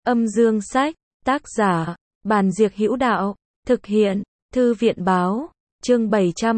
Âm dương sách, tác giả, Bàn Diệc Hữu Đạo, thực hiện, Thư viện báo, chương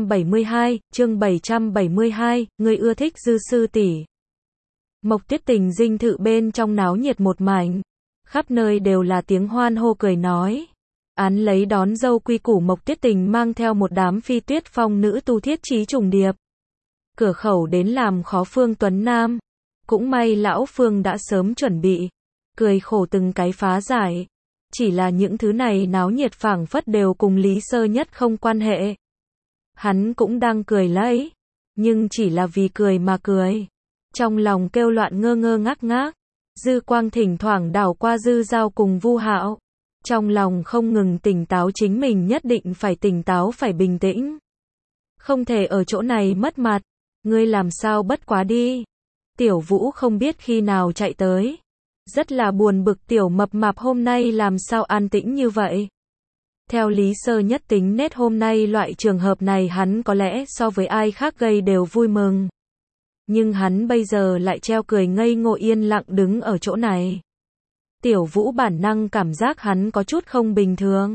772, người ưa thích Dư sư tỷ. Mộc Tuyết Tình dinh thự bên trong náo nhiệt một mảnh, khắp nơi đều là tiếng hoan hô cười nói. Án lấy đón dâu quy củ Mộc Tuyết Tình mang theo một đám Phi Tuyết Phong nữ tu thiết chí trùng điệp. Cửa khẩu đến làm khó Phương Tuấn Nam. Cũng may lão Phương đã sớm chuẩn bị, cười khổ từng cái phá giải. Chỉ là những thứ này náo nhiệt phảng phất đều cùng Lý Sơ Nhất không quan hệ. Hắn cũng đang cười lấy, nhưng chỉ là vì cười mà cười. Trong lòng kêu loạn ngơ ngơ ngác ngác, dư quang thỉnh thoảng đảo qua Dư Giao cùng Vu Hạo. Trong lòng không ngừng tỉnh táo chính mình nhất định phải tỉnh táo, phải bình tĩnh. Không thể ở chỗ này mất mặt, ngươi làm sao bất quá đi. Tiểu Vũ không biết khi nào chạy tới. Rất là buồn bực tiểu mập mạp hôm nay làm sao an tĩnh như vậy. Theo Lý Sơ Nhất tính nết hôm nay loại trường hợp này hắn có lẽ so với ai khác gây đều vui mừng. Nhưng hắn bây giờ lại treo cười ngây ngô yên lặng đứng ở chỗ này. Tiểu Vũ bản năng cảm giác hắn có chút không bình thường.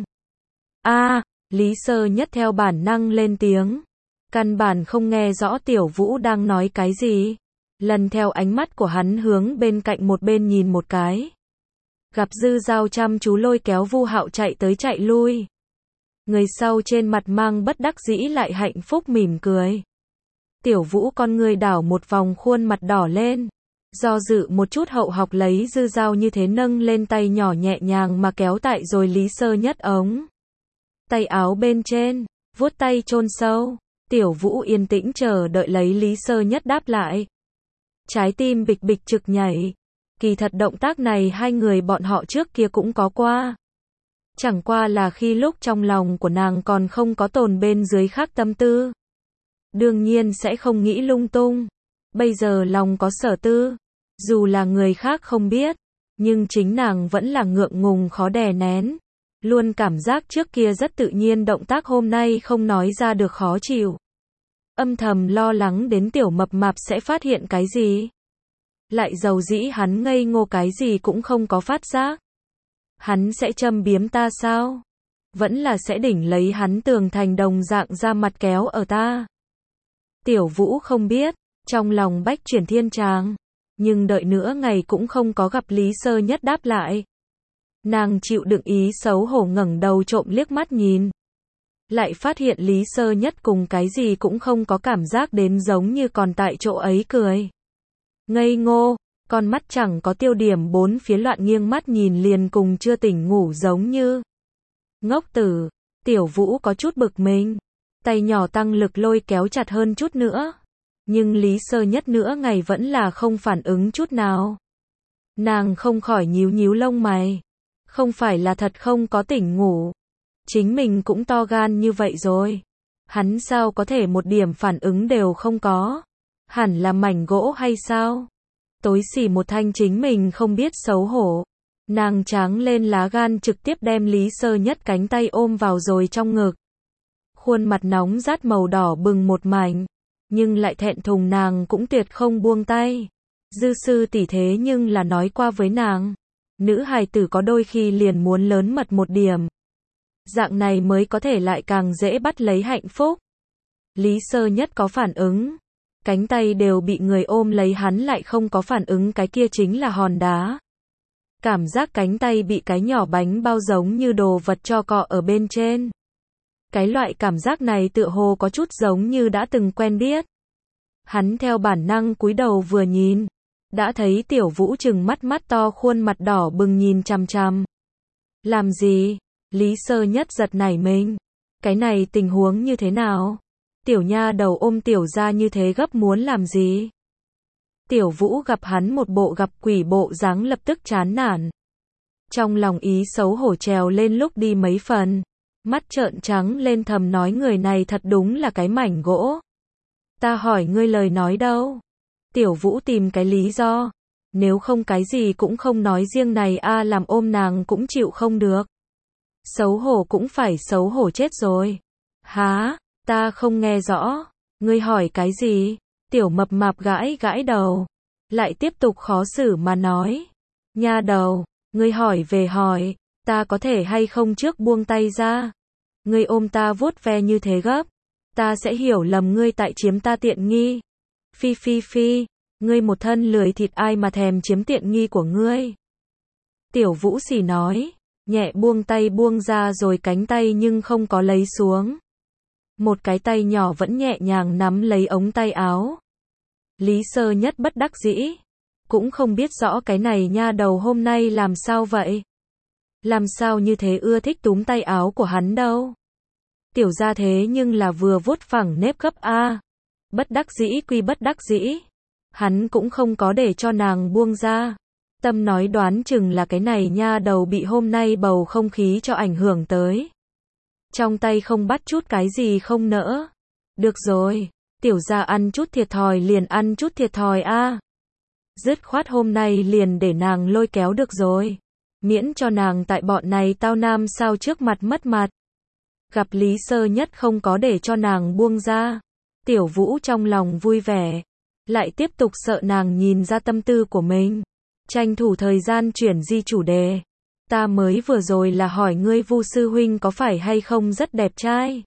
Lý Sơ Nhất theo bản năng lên tiếng. Căn bản không nghe rõ Tiểu Vũ đang nói cái gì. Lần theo ánh mắt của hắn hướng bên cạnh một bên nhìn một cái. Gặp Dư Giao chăm chú lôi kéo Vu Hạo chạy tới chạy lui. Người sau trên mặt mang bất đắc dĩ lại hạnh phúc mỉm cười. Tiểu Vũ con người đảo một vòng khuôn mặt đỏ lên. Do dự một chút hậu học lấy Dư Giao như thế nâng lên tay nhỏ nhẹ nhàng mà kéo tại rồi Lý Sơ Nhất ống tay áo bên trên, vuốt tay chôn sâu. Tiểu Vũ yên tĩnh chờ đợi lấy Lý Sơ Nhất đáp lại. Trái tim bịch bịch trực nhảy. Kỳ thật động tác này hai người bọn họ trước kia cũng có qua. Chẳng qua là khi lúc trong lòng của nàng còn không có tồn bên dưới khác tâm tư. Đương nhiên sẽ không nghĩ lung tung. Bây giờ lòng có sở tư. Dù là người khác không biết, nhưng chính nàng vẫn là ngượng ngùng khó đè nén. Luôn cảm giác trước kia rất tự nhiên động tác hôm nay không nói ra được khó chịu. Âm thầm lo lắng đến tiểu mập mạp sẽ phát hiện cái gì. Lại dầu dĩ hắn ngây ngô cái gì cũng không có phát giác. Hắn sẽ châm biếm ta sao? Vẫn là sẽ đỉnh lấy hắn tường thành đồng dạng ra mặt kéo ở ta. Tiểu Vũ không biết, trong lòng bách chuyển thiên tràng. Nhưng đợi nữa ngày cũng không có gặp Lý Sơ Nhất đáp lại. Nàng chịu đựng ý xấu hổ ngẩng đầu trộm liếc mắt nhìn. Lại phát hiện Lý Sơ Nhất cùng cái gì cũng không có cảm giác đến giống như còn tại chỗ ấy cười. Ngây ngô, con mắt chẳng có tiêu điểm bốn phía loạn nghiêng mắt nhìn liền cùng chưa tỉnh ngủ giống như. Ngốc tử, Tiểu Vũ có chút bực mình. Tay nhỏ tăng lực lôi kéo chặt hơn chút nữa. Nhưng Lý Sơ Nhất nữa ngày vẫn là không phản ứng chút nào. Nàng không khỏi nhíu nhíu lông mày. Không phải là thật không có tỉnh ngủ. Chính mình cũng to gan như vậy rồi. Hắn sao có thể một điểm phản ứng đều không có. Hẳn là mảnh gỗ hay sao? Tối xỉ một thanh chính mình không biết xấu hổ. Nàng tráng lên lá gan trực tiếp đem Lý Sơ Nhất cánh tay ôm vào rồi trong ngực. Khuôn mặt nóng rát màu đỏ bừng một mảnh. Nhưng lại thẹn thùng nàng cũng tuyệt không buông tay. Dư sư tỷ thế nhưng là nói qua với nàng. Nữ hài tử có đôi khi liền muốn lớn mật một điểm. Dạng này mới có thể lại càng dễ bắt lấy hạnh phúc. Lý Sơ Nhất có phản ứng. Cánh tay đều bị người ôm lấy hắn lại không có phản ứng cái kia chính là hòn đá. Cảm giác cánh tay bị cái nhỏ bánh bao giống như đồ vật cho cọ ở bên trên. Cái loại cảm giác này tựa hồ có chút giống như đã từng quen biết. Hắn theo bản năng cúi đầu vừa nhìn. Đã thấy Tiểu Vũ trừng mắt mắt to khuôn mặt đỏ bừng nhìn chằm chằm. Làm gì? Lý Sơ Nhất giật nảy mình. Cái này tình huống như thế nào? Tiểu nha đầu ôm tiểu ra như thế gấp muốn làm gì? Tiểu Vũ gặp hắn một bộ gặp quỷ bộ dáng lập tức chán nản. Trong lòng ý xấu hổ trèo lên lúc đi mấy phần. Mắt trợn trắng lên thầm nói người này thật đúng là cái mảnh gỗ. Ta hỏi ngươi lời nói đâu? Tiểu Vũ tìm cái lý do. Nếu không cái gì cũng không nói riêng này làm ôm nàng cũng chịu không được. Xấu hổ cũng phải xấu hổ chết rồi. Há, ta không nghe rõ. Ngươi hỏi cái gì? Tiểu mập mạp gãi gãi đầu. Lại tiếp tục khó xử mà nói. Nha đầu, Ngươi hỏi về hỏi, ta có thể hay không trước buông tay ra? Ngươi ôm ta vuốt ve như thế gấp, ta sẽ hiểu lầm ngươi tại chiếm ta tiện nghi. Phi phi phi, ngươi một thân lười thịt ai mà thèm chiếm tiện nghi của ngươi. Tiểu Vũ xì nói, nhẹ buông tay buông ra rồi cánh tay nhưng không có lấy xuống. Một cái tay nhỏ vẫn nhẹ nhàng nắm lấy ống tay áo. Lý Sơ Nhất bất đắc dĩ, cũng không biết rõ cái này nha đầu hôm nay làm sao vậy. Làm sao như thế ưa thích túm tay áo của hắn đâu. Tiểu gia thế nhưng là vừa vuốt phẳng nếp gấp a. Bất đắc dĩ quy bất đắc dĩ. Hắn cũng không có để cho nàng buông ra. Tâm nói đoán chừng là cái này nha đầu bị hôm nay bầu không khí cho ảnh hưởng tới. Trong tay không bắt chút cái gì không nỡ. Được rồi, tiểu gia ăn chút thiệt thòi liền ăn chút thiệt thòi a. Dứt khoát hôm nay liền để nàng lôi kéo được rồi. Miễn cho nàng tại bọn này tao nam sao trước mặt mất mặt. Gặp Lý Sơ Nhất không có để cho nàng buông ra. Tiểu Vũ trong lòng vui vẻ. Lại tiếp tục sợ nàng nhìn ra tâm tư của mình. Tranh thủ thời gian chuyển di chủ đề. Ta mới vừa rồi là hỏi ngươi Vu sư huynh có phải hay không rất đẹp trai.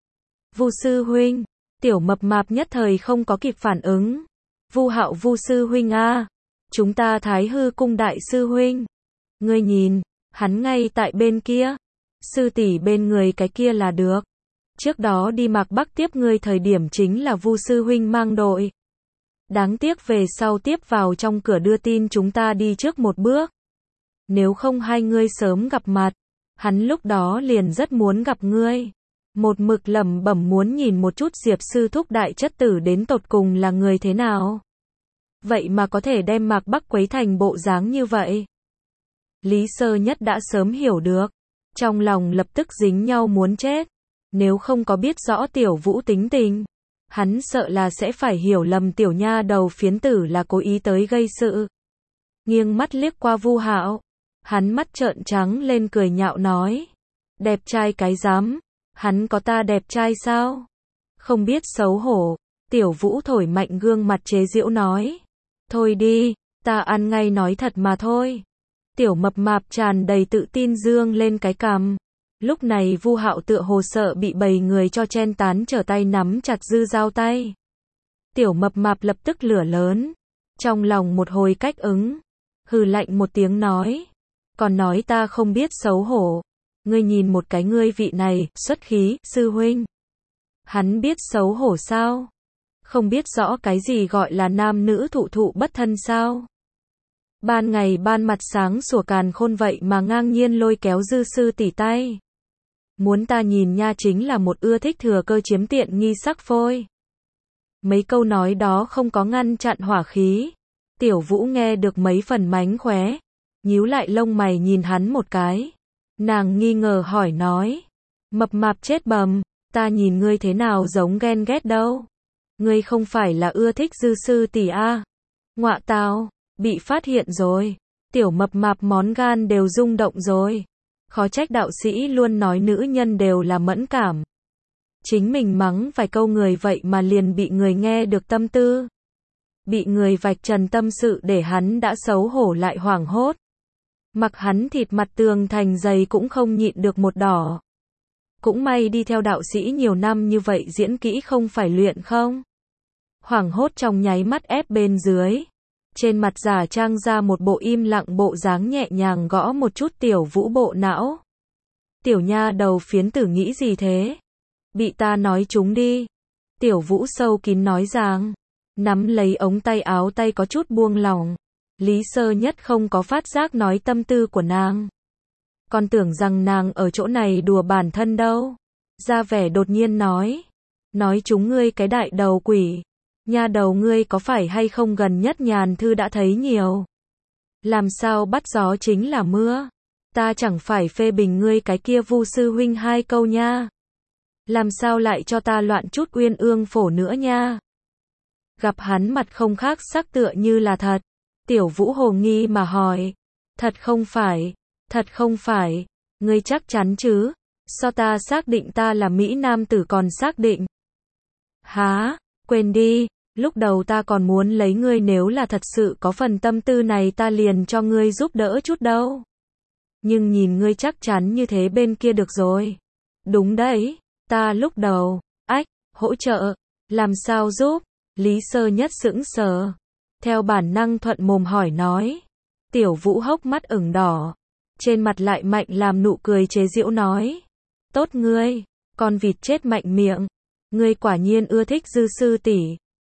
Vu sư huynh, tiểu mập mạp nhất thời không có kịp phản ứng. Vu Hạo Vu sư huynh a, chúng ta Thái Hư cung đại sư huynh. Ngươi nhìn, hắn ngay tại bên kia. Sư tỷ bên người cái kia là được. Trước đó đi Mạc Bắc tiếp ngươi thời điểm chính là Vu sư huynh mang đội. Đáng tiếc về sau tiếp vào trong cửa đưa tin chúng ta đi trước một bước. Nếu không hai ngươi sớm gặp mặt, hắn lúc đó liền rất muốn gặp ngươi. Một mực lẩm bẩm muốn nhìn một chút Diệp sư thúc đại chất tử đến tột cùng là người thế nào. Vậy mà có thể đem Mạc Bắc quấy thành bộ dáng như vậy. Lý Sơ Nhất đã sớm hiểu được. Trong lòng lập tức dính nhau muốn chết. Nếu không có biết rõ Tiểu Vũ tính tình, hắn sợ là sẽ phải hiểu lầm tiểu nha đầu phiến tử là cố ý tới gây sự. Nghiêng mắt liếc qua Vu Hạo, hắn mắt trợn trắng lên cười nhạo nói. Đẹp trai cái dám, hắn có ta đẹp trai sao? Không biết xấu hổ, Tiểu Vũ thổi mạnh gương mặt chế giễu nói. Thôi đi, ta ăn ngay nói thật mà thôi. Tiểu mập mạp tràn đầy tự tin dương lên cái cằm. Lúc này Vu Hạo tựa hồ sợ bị bầy người cho chen tán trở tay nắm chặt dư dao tay. Tiểu mập mạp lập tức lửa lớn. Trong lòng một hồi cách ứng. Hừ lạnh một tiếng nói. Còn nói ta không biết xấu hổ. Ngươi nhìn một cái ngươi vị này, xuất khí, sư huynh. Hắn biết xấu hổ sao? Không biết rõ cái gì gọi là nam nữ thụ thụ bất thân sao? Ban ngày ban mặt sáng sủa càn khôn vậy mà ngang nhiên lôi kéo dư sư tỉ tay. Muốn ta nhìn nha chính là một ưa thích thừa cơ chiếm tiện nghi sắc phôi. Mấy câu nói đó không có ngăn chặn hỏa khí. Tiểu Vũ nghe được mấy phần mánh khóe. Nhíu lại lông mày nhìn hắn một cái. Nàng nghi ngờ hỏi nói. Mập mạp chết bầm, ta nhìn ngươi thế nào giống ghen ghét đâu. Ngươi không phải là ưa thích dư sư tỷ a? Ngọa tào, bị phát hiện rồi. Tiểu mập mạp món gan đều rung động rồi. Khó trách đạo sĩ luôn nói nữ nhân đều là mẫn cảm. Chính mình mắng vài câu người vậy mà liền bị người nghe được tâm tư. Bị người vạch trần tâm sự để hắn đã xấu hổ lại hoảng hốt. Mặc hắn thịt mặt tường thành dày cũng không nhịn được một đỏ. Cũng may đi theo đạo sĩ nhiều năm như vậy diễn kỹ không phải luyện không. Hoảng hốt trong nháy mắt ép bên dưới. Trên mặt giả trang ra một bộ im lặng bộ dáng nhẹ nhàng gõ một chút Tiểu Vũ bộ não. Tiểu nha đầu phiến tử nghĩ gì thế? Bị ta nói trúng đi. Tiểu Vũ sâu kín nói rằng. Nắm lấy ống tay áo tay có chút buông lỏng. Lý Sơ Nhất không có phát giác nói tâm tư của nàng. Còn tưởng rằng nàng ở chỗ này đùa bản thân đâu. Ra vẻ đột nhiên nói. Nói chúng ngươi cái đại đầu quỷ. Nha đầu ngươi có phải hay không gần nhất nhàn thư đã thấy nhiều. Làm sao bắt gió chính là mưa. Ta chẳng phải phê bình ngươi cái kia Vu sư huynh hai câu nha. Làm sao lại cho ta loạn chút uyên ương phổ nữa nha. Gặp hắn mặt không khác sắc tựa như là thật. Tiểu Vũ hồ nghi mà hỏi. Thật không phải, ngươi chắc chắn chứ? Sao ta xác định ta là Mỹ Nam tử còn xác định? Hả, quên đi, lúc đầu ta còn muốn lấy ngươi nếu là thật sự có phần tâm tư này ta liền cho ngươi giúp đỡ chút đâu. Nhưng nhìn ngươi chắc chắn như thế bên kia được rồi. Đúng đấy, ta lúc đầu, hỗ trợ, làm sao giúp? Lý Sơ Nhất sững sờ. Theo bản năng thuận mồm hỏi nói. Tiểu Vũ hốc mắt ửng đỏ. Trên mặt lại mạnh làm nụ cười chế giễu nói. Tốt ngươi, con vịt chết mạnh miệng. Ngươi quả nhiên ưa thích Dư sư tỷ.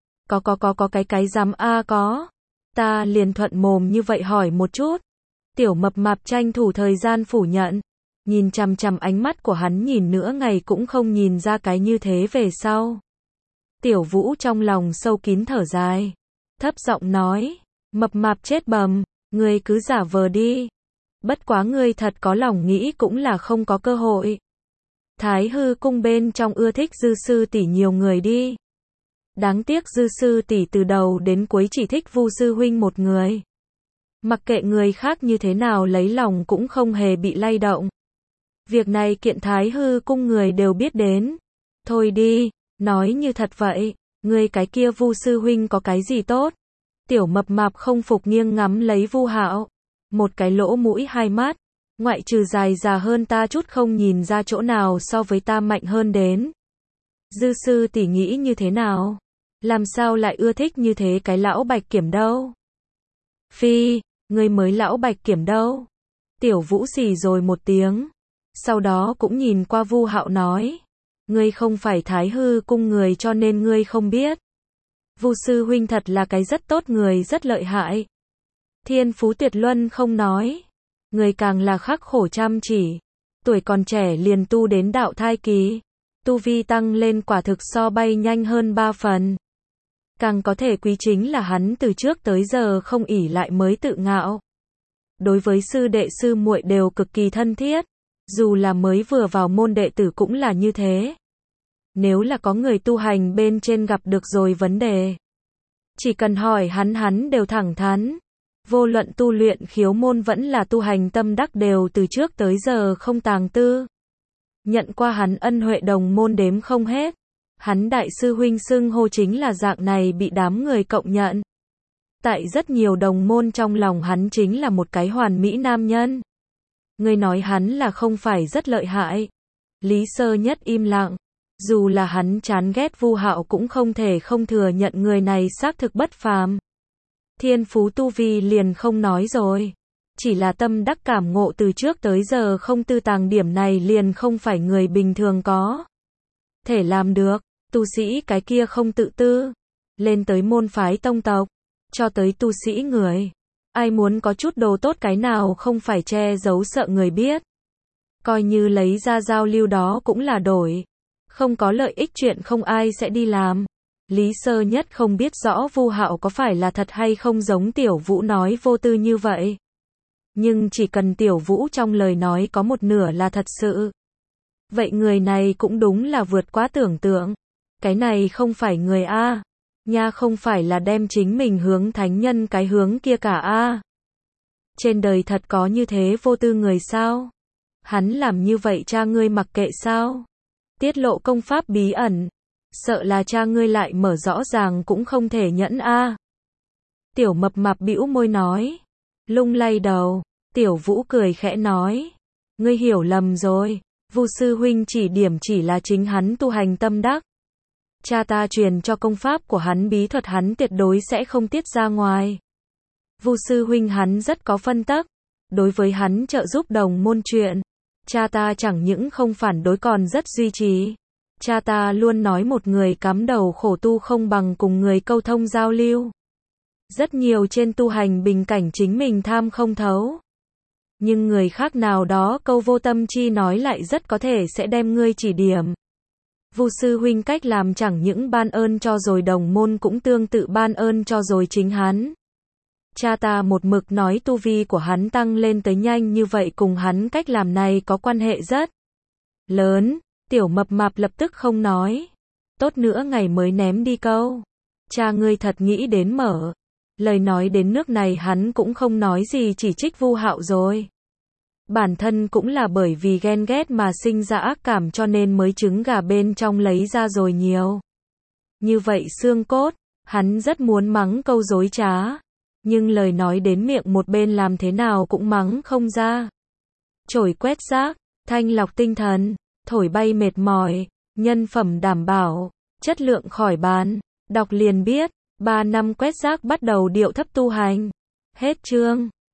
Có cái dám có. Ta liền thuận mồm như vậy hỏi một chút. Tiểu Mập Mạp tranh thủ thời gian phủ nhận. Nhìn chằm chằm ánh mắt của hắn nhìn nửa ngày cũng không nhìn ra cái như thế về sau. Tiểu Vũ trong lòng sâu kín thở dài. Thấp giọng nói. Mập Mạp chết bầm, ngươi cứ giả vờ đi. Bất quá ngươi thật có lòng nghĩ cũng là không có cơ hội. Thái Hư cung bên trong ưa thích Dư sư tỷ nhiều người đi. Đáng tiếc Dư sư tỷ từ đầu đến cuối chỉ thích Vu sư huynh một người. Mặc kệ người khác như thế nào lấy lòng cũng không hề bị lay động. Việc này kiện Thái Hư cung người đều biết đến. Thôi đi, nói như thật vậy, người cái kia Vu sư huynh có cái gì tốt? Tiểu Mập Mạp không phục nghiêng ngắm lấy Vu Hạo. Một cái lỗ mũi hai mắt, ngoại trừ dài già hơn ta chút không nhìn ra chỗ nào so với ta mạnh hơn đến. Dư sư tỷ nghĩ như thế nào? Làm sao lại ưa thích như thế cái lão Bạch Kiểm đâu? Phi, ngươi mới lão Bạch Kiểm đâu? Tiểu Vũ xì rồi một tiếng. Sau đó cũng nhìn qua Vu Hạo nói. Ngươi không phải Thái Hư cung người cho nên ngươi không biết. Vu sư huynh thật là cái rất tốt người rất lợi hại. Thiên phú tuyệt luân không nói. Người càng là khắc khổ chăm chỉ. Tuổi còn trẻ liền tu đến đạo thai kỳ. Tu vi tăng lên quả thực so bay nhanh hơn 3 phần. Càng có thể quý chính là hắn từ trước tới giờ không ỷ lại mới tự ngạo. Đối với sư đệ sư muội đều cực kỳ thân thiết. Dù là mới vừa vào môn đệ tử cũng là như thế. Nếu là có người tu hành bên trên gặp được rồi vấn đề. Chỉ cần hỏi hắn đều thẳng thắn. Vô luận tu luyện khiếu môn vẫn là tu hành tâm đắc đều từ trước tới giờ không tàng tư. Nhận qua hắn ân huệ đồng môn đếm không hết. Hắn đại sư huynh xưng hô chính là dạng này bị đám người cộng nhận. Tại rất nhiều đồng môn trong lòng hắn chính là một cái hoàn mỹ nam nhân. Người nói hắn là không phải rất lợi hại. Lý Sơ Nhất im lặng. Dù là hắn chán ghét Vu Hạo cũng không thể không thừa nhận người này xác thực bất phàm. Thiên phú tu vi liền không nói rồi. Chỉ là tâm đắc cảm ngộ từ trước tới giờ không tư tàng điểm này liền không phải người bình thường có thể làm được. Tu sĩ cái kia không tự tư. Lên tới môn phái tông tộc. Cho tới tu sĩ người. Ai muốn có chút đồ tốt cái nào không phải che giấu sợ người biết. Coi như lấy ra giao lưu đó cũng là đổi. Không có lợi ích chuyện không ai sẽ đi làm. Lý Sơ Nhất không biết rõ Vu Hạo có phải là thật hay không giống Tiểu Vũ nói vô tư như vậy. Nhưng chỉ cần Tiểu Vũ trong lời nói có một nửa là thật sự. Vậy người này cũng đúng là vượt quá tưởng tượng. Cái này không phải người A. Nha không phải là đem chính mình hướng thánh nhân cái hướng kia cả A. Trên đời thật có như thế vô tư người sao? Hắn làm như vậy cha ngươi mặc kệ sao? Tiết lộ công pháp bí ẩn. Sợ là cha ngươi lại mở rõ ràng cũng không thể nhẫn A. Tiểu Mập Mạp bĩu môi nói. Lung lay đầu. Tiểu Vũ cười khẽ nói. Ngươi hiểu lầm rồi. Vu sư huynh chỉ điểm chỉ là chính hắn tu hành tâm đắc. Cha ta truyền cho công pháp của hắn bí thuật hắn tuyệt đối sẽ không tiết ra ngoài. Vu sư huynh hắn rất có phân tắc. Đối với hắn trợ giúp đồng môn chuyện. Cha ta chẳng những không phản đối còn rất duy trì. Cha ta luôn nói một người cắm đầu khổ tu không bằng cùng người câu thông giao lưu. Rất nhiều trên tu hành bình cảnh chính mình tham không thấu. Nhưng người khác nào đó câu vô tâm chi nói lại rất có thể sẽ đem ngươi chỉ điểm. Vu sư huynh cách làm chẳng những ban ơn cho rồi đồng môn cũng tương tự ban ơn cho rồi chính hắn. Cha ta một mực nói tu vi của hắn tăng lên tới nhanh như vậy cùng hắn cách làm này có quan hệ rất lớn. Tiểu Mập Mạp lập tức không nói. Tốt nữa ngày mới ném đi câu. Cha ngươi thật nghĩ đến mở. Lời nói đến nước này hắn cũng không nói gì chỉ trích Vu Hạo rồi. Bản thân cũng là bởi vì ghen ghét mà sinh ra ác cảm cho nên mới trứng gà bên trong lấy ra rồi nhiều. Như vậy xương cốt, hắn rất muốn mắng câu dối trá. Nhưng lời nói đến miệng một bên làm thế nào cũng mắng không ra. Chổi quét rác, thanh lọc tinh thần, thổi bay mệt mỏi, nhân phẩm đảm bảo, chất lượng khỏi bàn. Đọc liền biết, 3 năm quét rác bắt đầu điệu thấp tu hành. Hết chương.